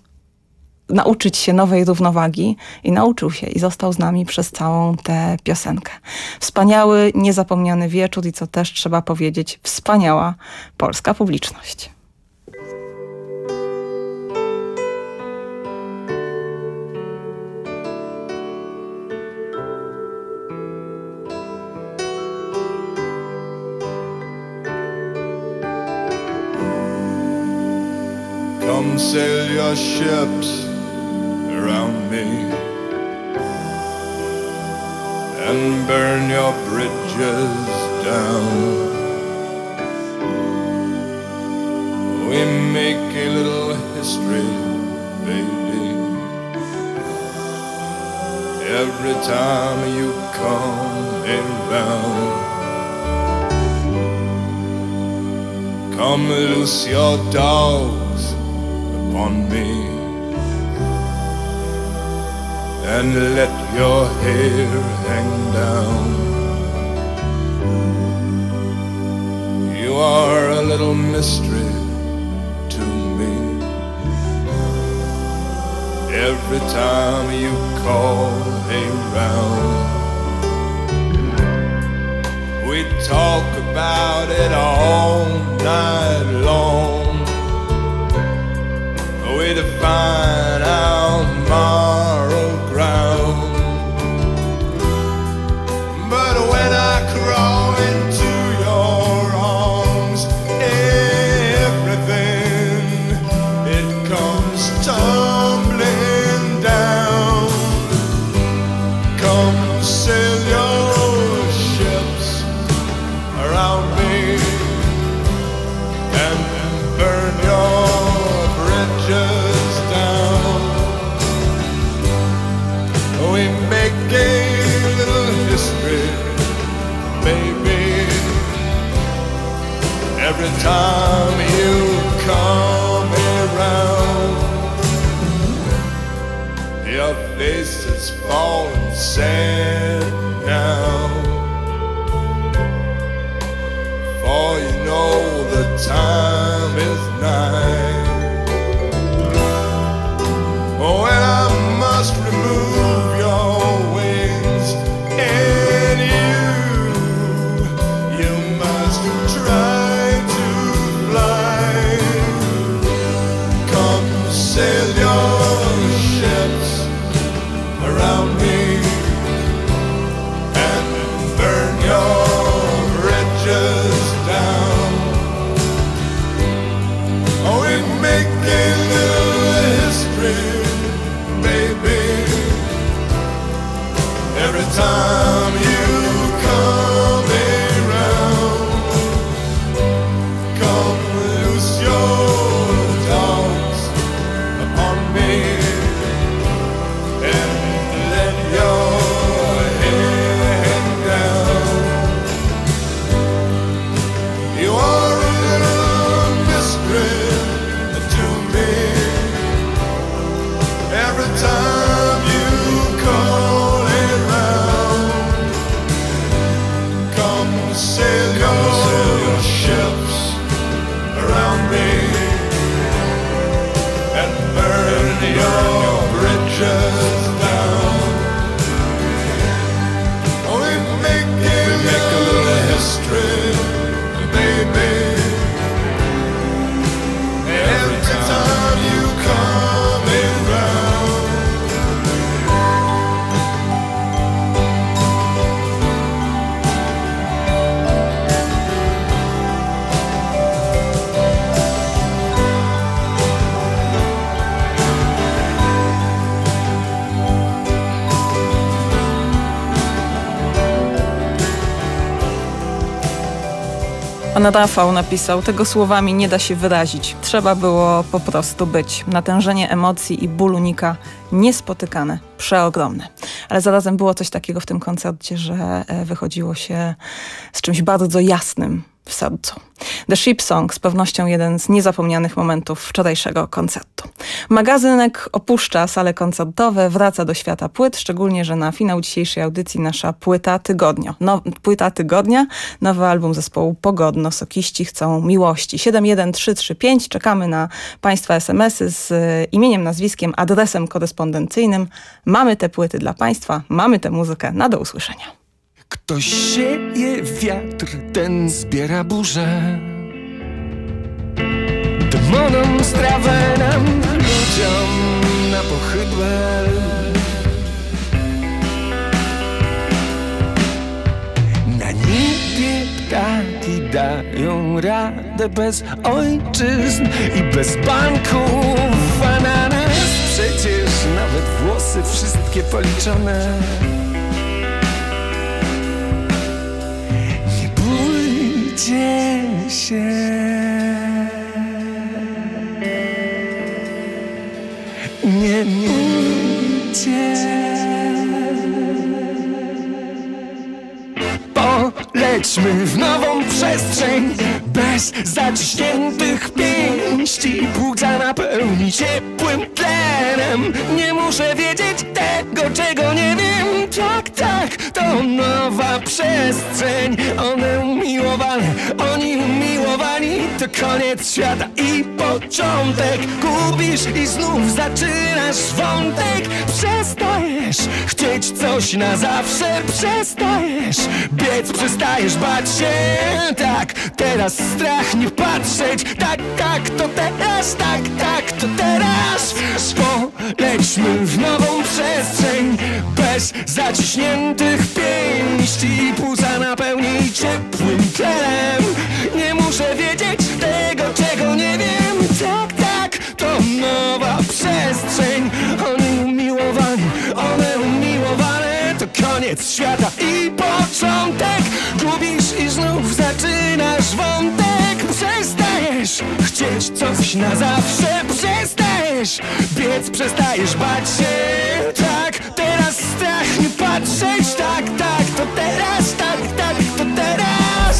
nauczyć się nowej równowagi i nauczył się i został z nami przez całą tę piosenkę. Wspaniały, niezapomniany wieczór i co też trzeba powiedzieć, wspaniała polska publiczność. Come sail your ships around me and burn your bridges down. We make a little history, baby, every time you come around. Come loose your dogs upon me and let your hair hang down. You are a little mystery to me every time you call around. We talk about it all night long. We define our moral ground. But when I crawl into your arms, everything, it comes tumbling down. Come sail your ships around me and burn your bridges down. We make a little history, baby, every time you come around. Your face is falling sad now, for you know the time is nigh when I must remove your wings and you Pan Rafał napisał, tego słowami nie da się wyrazić. Trzeba było po prostu być. Natężenie emocji i bólu Nika niespotykane, przeogromne. Ale zarazem było coś takiego w tym koncercie, że wychodziło się z czymś bardzo jasnym w sercu. The Ship Song z pewnością jeden z niezapomnianych momentów wczorajszego koncertu. Magazynek opuszcza sale koncertowe, wraca do świata płyt, szczególnie, że na finał dzisiejszej audycji nasza płyta tygodnia. No, płyta tygodnia, nowy album zespołu Pogodno, Sokiści chcą miłości. siedem jeden trzy trzy pięć, czekamy na Państwa es em esy z imieniem, nazwiskiem, adresem korespondencyjnym. Mamy te płyty dla Państwa, mamy tę muzykę. Na do usłyszenia. Ktoś sieje wiatr, ten zbiera burzę. Demonom strawę nam, ludziom na pochydłe. Na niebie ptaki dają radę bez ojczyzn i bez banków. A na nas przecież nawet włosy wszystkie policzone. Bójcie się. Nie bójcie. Polećmy w nową przestrzeń bez zaciśniętych pięści. Płuca napełni ciepłym tlenem. Nie muszę wiedzieć tego, czego nie wiem. Tak, tak, to nowa przestrzeń. One umiłowane, oni umiłowani. To koniec świata i początek. Gubisz i znów zaczynasz wątek. Przestajesz chcieć coś na zawsze. Przestajesz biec, przestajesz bać się. Tak, teraz strach nie patrzeć. Tak, tak, to teraz. Tak, tak, to teraz. Polećmy w nową przestrzeń bez zaciśniętych pięści. Płuca napełni ciepłym tlenem. Nie muszę wiedzieć tego, czego nie wiem. Tak, tak, to nowa przestrzeń. Oni umiłowani, one umiłowane. To koniec świata i początek. Gubisz i znów zaczynasz wątek. Przestajesz chcieć coś na zawsze. Przestajesz biec, przestajesz bać się. Tak, teraz strach nie patrzeć. Tak, tak, to teraz. Tak, tak, to teraz.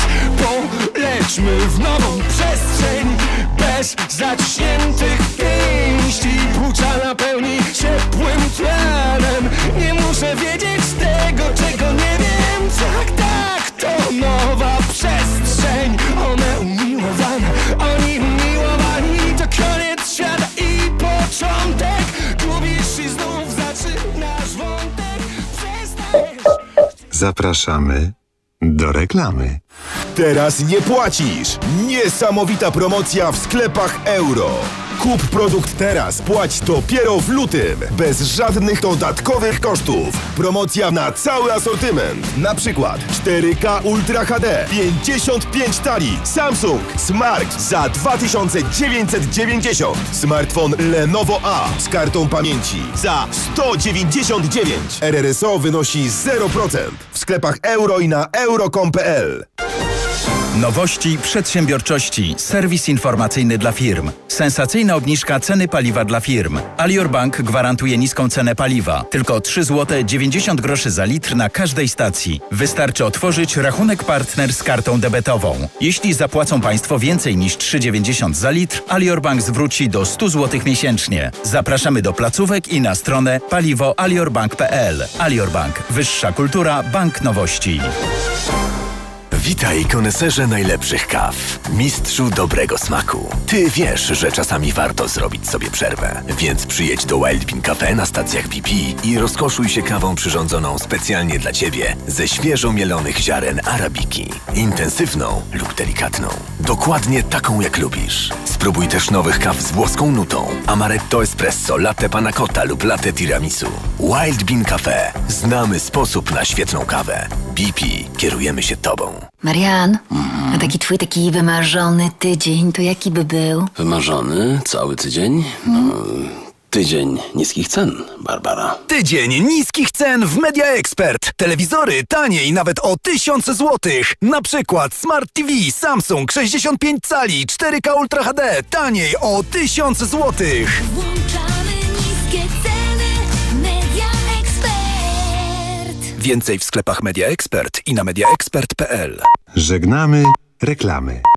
Polećmy w nową przestrzeń bez zaciśniętych pięści. Płuca napełni ciepłym tlenem. Nie muszę wiedzieć tego, czego nie wiem. Tak, tak, to nowa przestrzeń. One umiłowane, oni umiłowani. To koniec świata i początek. Gubisz i znów zaczynasz wątek. Przestajesz. Zapraszamy do reklamy. Teraz nie płacisz! Niesamowita promocja w sklepach Euro. Kup produkt teraz, płać dopiero w lutym. Bez żadnych dodatkowych kosztów. Promocja na cały asortyment. Na przykład cztery K Ultra H D, pięćdziesiąt pięć talii. Samsung Smart za dwa tysiące dziewięćset dziewięćdziesiąt. Smartfon Lenovo A z kartą pamięci za sto dziewięćdziesiąt dziewięć. R R S O wynosi zero procent. W sklepach Euro i na euro kropka com kropka p l. Nowości, przedsiębiorczości, serwis informacyjny dla firm. Sensacyjna obniżka ceny paliwa dla firm. Alior Bank gwarantuje niską cenę paliwa. Tylko trzy złote dziewięćdziesiąt groszy za litr na każdej stacji. Wystarczy otworzyć rachunek partner z kartą debetową. Jeśli zapłacą Państwo więcej niż trzy dziewięćdziesiąt za litr, Alior Bank zwróci do stu złotych miesięcznie. Zapraszamy do placówek i na stronę paliwo alior bank kropka p l. Alior Bank. Wyższa kultura. Bank nowości. Witaj, koneserze najlepszych kaw, mistrzu dobrego smaku. Ty wiesz, że czasami warto zrobić sobie przerwę, więc przyjedź do Wild Bean Cafe na stacjach B P i rozkoszuj się kawą przyrządzoną specjalnie dla Ciebie ze świeżo mielonych ziaren arabiki. Intensywną lub delikatną. Dokładnie taką, jak lubisz. Spróbuj też nowych kaw z włoską nutą. Amaretto espresso, latte panna cotta lub latte tiramisu. Wild Bean Cafe. Znamy sposób na świetną kawę. B P. Kierujemy się Tobą. Marian, a taki twój taki wymarzony tydzień, to jaki by był? Wymarzony cały tydzień? No, Tydzień niskich cen, Barbara. Tydzień niskich cen w Media Expert. Telewizory taniej nawet o tysiąc złotych. Na przykład Smart T V Samsung sześćdziesiąt pięć cali cztery K Ultra H D taniej o tysiąc złotych. Włączamy niskie ceny. Media Expert. Więcej w sklepach Media Expert i na media expert kropka p l. Żegnamy reklamy.